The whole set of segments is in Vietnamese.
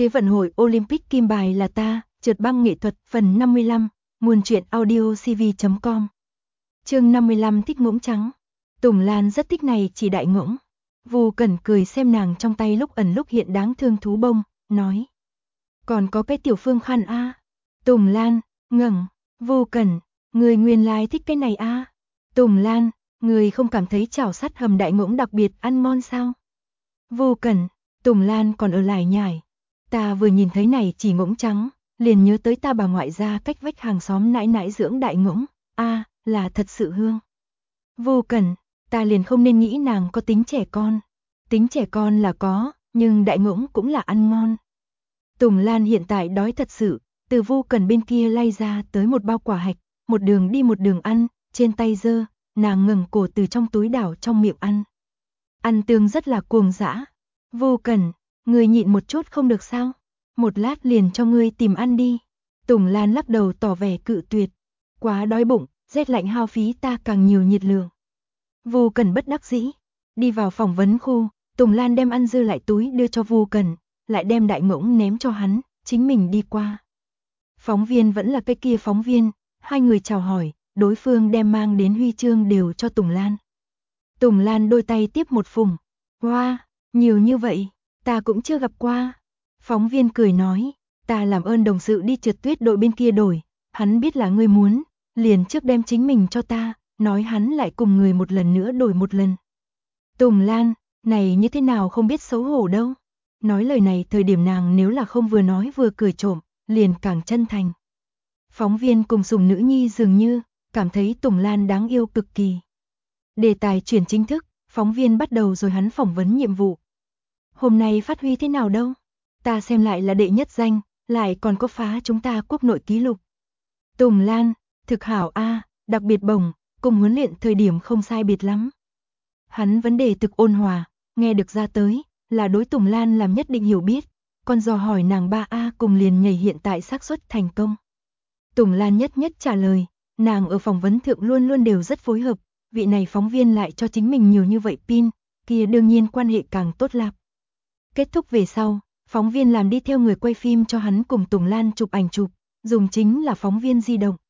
Thế vận hội Olympic kim bài là ta, trượt băng nghệ thuật phần 55, nguồn truyện audio cv.com. Chương 55 thích ngỗng trắng. Tùng Lan rất thích này chỉ đại ngỗng. Vu Cẩn cười xem nàng trong tay lúc ẩn lúc hiện đáng thương thú bông, nói. Còn có cái tiểu phương khăn a. Tùng Lan, ngẩng, Vu Cẩn, người nguyên lai thích cái này a. Tùng Lan, người không cảm thấy chảo sắt hầm đại ngỗng đặc biệt ăn ngon sao? Vu Cẩn, Tùng Lan còn ở lại nhải. Ta vừa nhìn thấy này chỉ ngỗng trắng, liền nhớ tới ta bà ngoại gia cách vách hàng xóm nãi nãi dưỡng đại ngỗng, là thật sự hương. Vu Cẩn, ta liền không nên nghĩ nàng có tính trẻ con. Tính trẻ con là có, nhưng đại ngỗng cũng là ăn ngon. Tùng Lan hiện tại đói thật sự, từ Vu Cẩn bên kia lay ra tới một bao quả hạch, một đường đi một đường ăn, trên tay giơ, nàng ngẩng cổ từ trong túi đảo trong miệng ăn. Ăn tương rất là cuồng dã. Vu Cẩn, người nhịn một chút không được sao? Một lát liền cho ngươi tìm ăn đi. Tùng Lan lắc đầu tỏ vẻ cự tuyệt. Quá đói bụng, rét lạnh hao phí ta càng nhiều nhiệt lượng. Vu Cẩn bất đắc dĩ. Đi vào phỏng vấn khu, Tùng Lan đem ăn dư lại túi đưa cho Vu Cẩn, lại đem đại ngỗng ném cho hắn, chính mình đi qua. Phóng viên vẫn là cái kia phóng viên, hai người chào hỏi, đối phương đem mang đến huy chương đều cho Tùng Lan. Tùng Lan đôi tay tiếp một phùng. Wow, nhiều như vậy, ta cũng chưa gặp qua. Phóng viên cười nói, ta làm ơn đồng sự đi trượt tuyết đội bên kia đổi, hắn biết là ngươi muốn, liền trước đem chính mình cho ta, nói hắn lại cùng người một lần nữa đổi một lần. Tùng Lan, này như thế nào không biết xấu hổ đâu. Nói lời này thời điểm nàng nếu là không vừa nói vừa cười trộm, liền càng chân thành. Phóng viên cùng sủng nữ nhi dường như, cảm thấy Tùng Lan đáng yêu cực kỳ. Đề tài chuyển chính thức, phóng viên bắt đầu rồi hắn phỏng vấn nhiệm vụ. Hôm nay phát huy thế nào đâu? Ta xem lại là đệ nhất danh, lại còn có phá chúng ta quốc nội kỷ lục. Tùng Lan, thực hảo đặc biệt bổng, cùng huấn luyện thời điểm không sai biệt lắm. Hắn vấn đề thực ôn hòa, nghe được ra tới, là đối Tùng Lan làm nhất định hiểu biết, còn dò hỏi nàng 3A cùng liền nhảy hiện tại xác suất thành công. Tùng Lan nhất trả lời, nàng ở phỏng vấn thượng luôn luôn đều rất phối hợp, vị này phóng viên lại cho chính mình nhiều như vậy pin, kia đương nhiên quan hệ càng tốt lạp. Kết thúc về sau, phóng viên làm đi theo người quay phim cho hắn cùng Tùng Lan chụp ảnh chụp, dùng chính là phóng viên di động.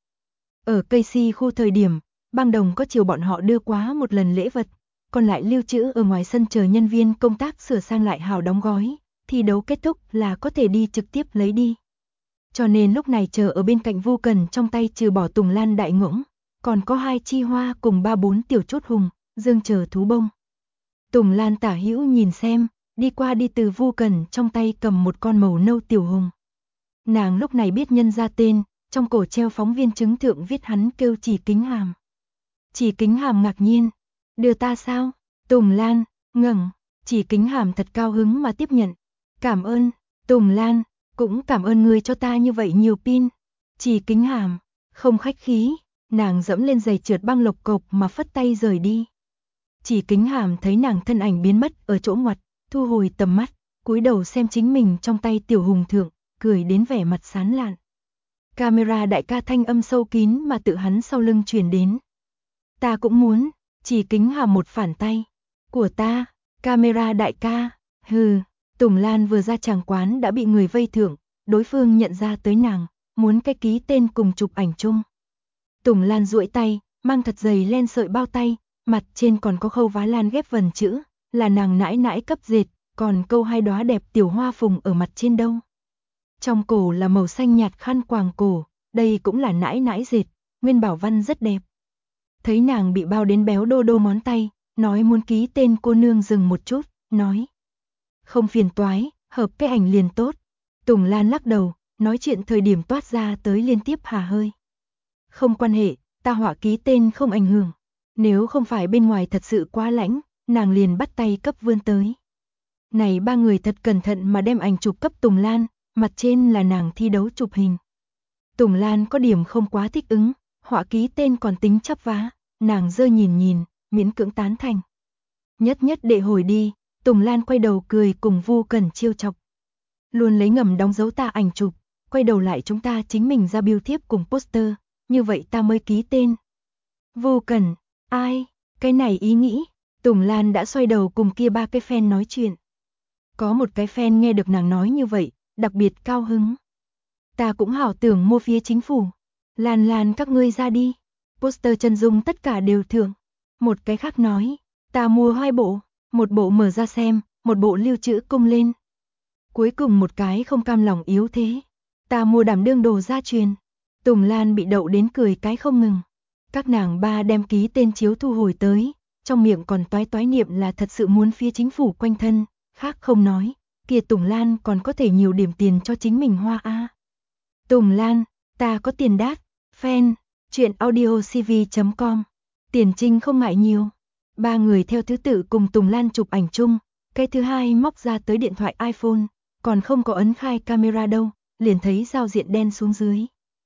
Ở Casey khu thời điểm, bang đồng có chiều bọn họ đưa quá một lần lễ vật, còn lại lưu trữ ở ngoài sân chờ nhân viên công tác sửa sang lại hào đóng gói, thi đấu kết thúc là có thể đi trực tiếp lấy đi. Cho nên lúc này chờ ở bên cạnh Vu Cẩn trong tay trừ bỏ Tùng Lan đại ngỗng, còn có 2 chi hoa cùng 3-4 tiểu chốt hùng, dương chờ thú bông. Tùng Lan tả hữu nhìn xem, đi qua đi từ Vu Cẩn trong tay cầm một con màu nâu tiểu hùng. Nàng lúc này biết nhân ra tên, trong cổ treo phóng viên chứng thượng viết hắn kêu Chỉ Kính Hàm. Chỉ Kính Hàm ngạc nhiên, đưa ta sao? Tùng Lan, ngẩng, Chỉ Kính Hàm thật cao hứng mà tiếp nhận. Cảm ơn, Tùng Lan, cũng cảm ơn người cho ta như vậy nhiều pin. Chỉ Kính Hàm, không khách khí, nàng dẫm lên giày trượt băng lộc cộc mà phất tay rời đi. Chỉ Kính Hàm thấy nàng thân ảnh biến mất ở chỗ ngoặt, thu hồi tầm mắt, cúi đầu xem chính mình trong tay tiểu hùng thượng, cười đến vẻ mặt sán lạn. Camera đại ca thanh âm sâu kín mà tự hắn sau lưng truyền đến. Ta cũng muốn, Chỉ Kính Hàm một phản tay. Của ta, camera đại ca, hừ. Tùng Lan vừa ra tràng quán đã bị người vây thưởng, đối phương nhận ra tới nàng, muốn cái ký tên cùng chụp ảnh chung. Tùng Lan duỗi tay, mang thật dày len sợi bao tay, mặt trên còn có khâu vá lan ghép vần chữ, là nàng nãi nãi cấp dệt, còn câu 2 đóa đẹp tiểu hoa phùng ở mặt trên đâu. Trong cổ là màu xanh nhạt khăn quàng cổ, đây cũng là nãi nãi dệt, nguyên bảo văn rất đẹp. Thấy nàng bị bao đến béo đô đô ngón tay, nói muốn ký tên cô nương dừng một chút, nói. Không phiền toái, hợp cái ảnh liền tốt. Tùng Lan lắc đầu, nói chuyện thời điểm toát ra tới liên tiếp hà hơi. Không quan hệ, ta họa ký tên không ảnh hưởng. Nếu không phải bên ngoài thật sự quá lãnh, nàng liền bắt tay cấp vươn tới. Này 3 người thật cẩn thận mà đem ảnh chụp cấp Tùng Lan, mặt trên là nàng thi đấu chụp hình. Tùng Lan có điểm không quá thích ứng, họa ký tên còn tính chắp vá, nàng dơ nhìn, miễn cưỡng tán thành. Nhất để hồi đi, Tùng Lan quay đầu cười cùng Vu Cẩn chiêu chọc. Luôn lấy ngầm đóng dấu ta ảnh chụp, quay đầu lại chúng ta chính mình ra bưu thiếp cùng poster, như vậy ta mới ký tên. Vu Cẩn, ai, cái này ý nghĩ, Tùng Lan đã xoay đầu cùng kia 3 cái fan nói chuyện. Có một cái fan nghe được nàng nói như vậy, đặc biệt cao hứng. Ta cũng hảo tưởng mua phía chính phủ. Lan Lan các ngươi ra đi. Poster chân dung tất cả đều thưởng. Một cái khác nói, ta mua 2 bộ, một bộ mở ra xem, một bộ lưu trữ cung lên. Cuối cùng một cái không cam lòng yếu thế, ta mua đảm đương đồ gia truyền. Tùng Lan bị đậu đến cười cái không ngừng. Các nàng ba đem ký tên chiếu thu hồi tới, trong miệng còn toái toái niệm là thật sự muốn phía chính phủ quanh thân, khác không nói, kia Tùng Lan còn có thể nhiều điểm tiền cho chính mình hoa a. Tùng Lan, ta có tiền đát, fan, chuyện audiocv.com, tiền trinh không ngại nhiều. Ba người theo thứ tự cùng Tùng Lan chụp ảnh chung, cái thứ hai móc ra tới điện thoại iPhone, còn không có ấn khai camera đâu, liền thấy giao diện đen xuống dưới.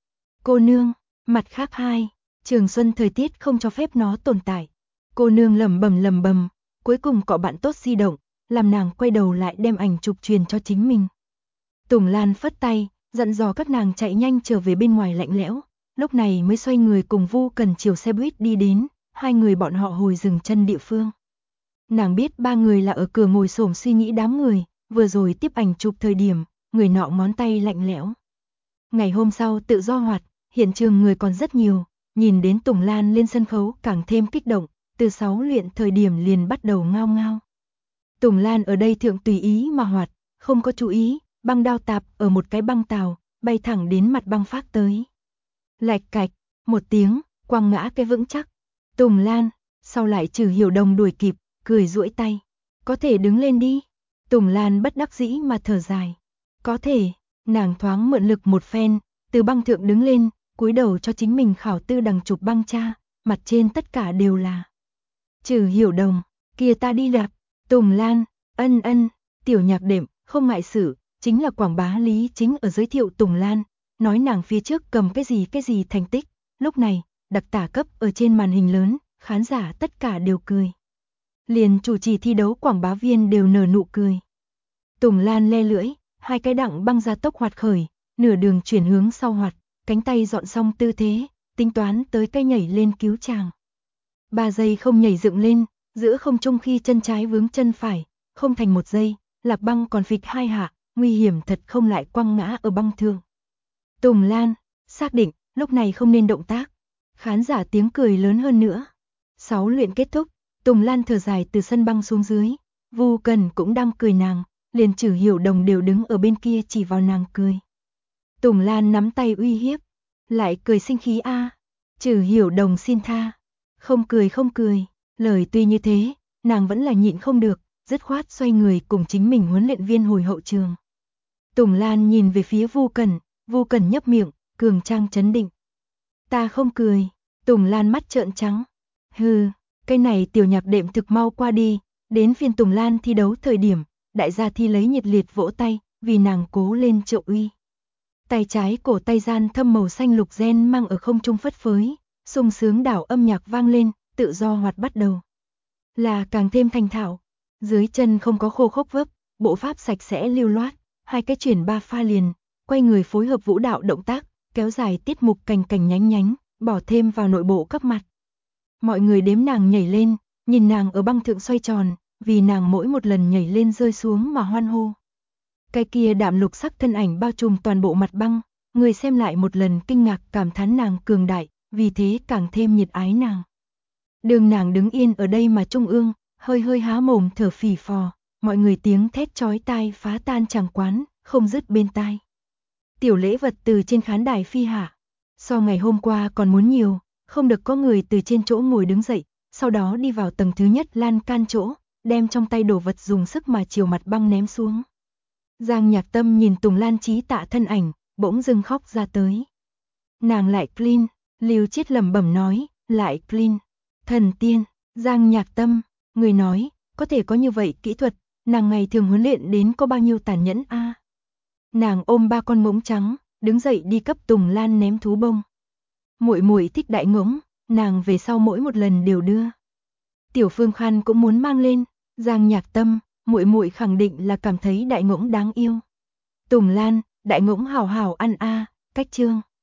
Cô nương, mặt khác hai, Trường Xuân thời tiết không cho phép nó tồn tại. Cô nương lẩm bẩm, cuối cùng cọ bạn tốt di động, làm nàng quay đầu lại đem ảnh chụp truyền cho chính mình. Tùng Lan phất tay, dặn dò các nàng chạy nhanh trở về bên ngoài lạnh lẽo, lúc này mới xoay người cùng Vu Cần chiều xe buýt đi đến, hai người bọn họ hồi dừng chân địa phương. Nàng biết ba người là ở cửa ngồi xổm suy nghĩ đám người, vừa rồi tiếp ảnh chụp thời điểm, người nọ ngón tay lạnh lẽo. Ngày hôm sau tự do hoạt, hiện trường người còn rất nhiều, nhìn đến Tùng Lan lên sân khấu càng thêm kích động, từ 6 luyện thời điểm liền bắt đầu ngao ngao. Tùng Lan ở đây thượng tùy ý mà hoạt, không có chú ý, băng đao tạp ở một cái băng tàu, bay thẳng đến mặt băng phát tới. Lạch cạch, một tiếng, quăng ngã cái vững chắc. Tùng Lan, sau lại Trừ Hiểu Đồng đuổi kịp, cười duỗi tay. Có thể đứng lên đi. Tùng Lan bất đắc dĩ mà thở dài. Có thể, nàng thoáng mượn lực một phen, từ băng thượng đứng lên, cúi đầu cho chính mình khảo tư đằng chụp băng cha, mặt trên tất cả đều là Trừ Hiểu Đồng, kia ta đi đạp. Tùng Lan, ân, tiểu nhạc đệm, không ngại sự, chính là quảng bá Lý Chính ở giới thiệu Tùng Lan, nói nàng phía trước cầm cái gì thành tích, lúc này, đặc tả cấp ở trên màn hình lớn, khán giả tất cả đều cười. Liền chủ trì thi đấu quảng bá viên đều nở nụ cười. Tùng Lan le lưỡi, hai cái đặng băng ra tốc hoạt khởi, nửa đường chuyển hướng sau hoạt, cánh tay dọn xong tư thế, tính toán tới cây nhảy lên cứu chàng. 3 giây không nhảy dựng lên, giữa không trung khi chân trái vướng chân phải, không thành 1 giây, lạc băng còn phịch 2 hạ, nguy hiểm thật không lại quăng ngã ở băng thượng. Tùng Lan, xác định, lúc này không nên động tác. Khán giả tiếng cười lớn hơn nữa. 6 luyện kết thúc, Tùng Lan thở dài từ sân băng xuống dưới, Vu Cần cũng đang cười nàng, liền Trừ Hiểu Đồng đều đứng ở bên kia chỉ vào nàng cười. Tùng Lan nắm tay uy hiếp, lại cười sinh khí a. Trừ Hiểu Đồng xin tha. Không cười, lời tuy như thế, nàng vẫn là nhịn không được, dứt khoát xoay người cùng chính mình huấn luyện viên hồi hậu trường. Tùng Lan nhìn về phía Vu Cần nhấp miệng, cường trang trấn định. Ta không cười. Tùng Lan mắt trợn trắng. Hừ, cái này tiểu nhạc đệm thực mau qua đi, đến phiên Tùng Lan thi đấu thời điểm, đại gia thi lấy nhiệt liệt vỗ tay, vì nàng cố lên trợ uy. Tay trái cổ tay gian thâm màu xanh lục gen mang ở không trung phất phới, sung sướng đảo âm nhạc vang lên, tự do hoạt bắt đầu. Là càng thêm thành thạo, dưới chân không có khô khốc vấp, bộ pháp sạch sẽ lưu loát, hai cái chuyển 3 pha liền, quay người phối hợp vũ đạo động tác, kéo dài tiết mục cành cành nhánh, bỏ thêm vào nội bộ các mặt. Mọi người đếm nàng nhảy lên, nhìn nàng ở băng thượng xoay tròn, vì nàng mỗi một lần nhảy lên rơi xuống mà hoan hô. Cái kia đạm lục sắc thân ảnh bao trùm toàn bộ mặt băng, người xem lại một lần kinh ngạc cảm thán nàng cường đại, vì thế càng thêm nhiệt ái nàng. Đường nàng đứng yên ở đây mà trung ương, hơi há mồm thở phì phò, mọi người tiếng thét chói tai phá tan tràng quán, không dứt bên tai. Tiểu lễ vật từ trên khán đài phi hạ, so ngày hôm qua còn muốn nhiều, không được có người từ trên chỗ ngồi đứng dậy, sau đó đi vào tầng thứ nhất lan can chỗ, đem trong tay đồ vật dùng sức mà chiều mặt băng ném xuống. Giang Nhạc Tâm nhìn Tùng Lan trí tạ thân ảnh, bỗng dưng khóc ra tới. Nàng lại clean, Lưu Chiết lẩm bẩm nói, lại clean. Thần tiên, Giang Nhạc Tâm, người nói, có thể có như vậy kỹ thuật, nàng ngày thường huấn luyện đến có bao nhiêu tàn nhẫn a. Nàng ôm 3 con mỗng trắng, đứng dậy đi cấp Tùng Lan ném thú bông. Muội muội thích đại ngỗng, nàng về sau mỗi một lần đều đưa. Tiểu Phương Khan cũng muốn mang lên, Giang Nhạc Tâm, muội muội khẳng định là cảm thấy đại ngỗng đáng yêu. Tùng Lan, đại ngỗng hảo hảo ăn a, cách chương.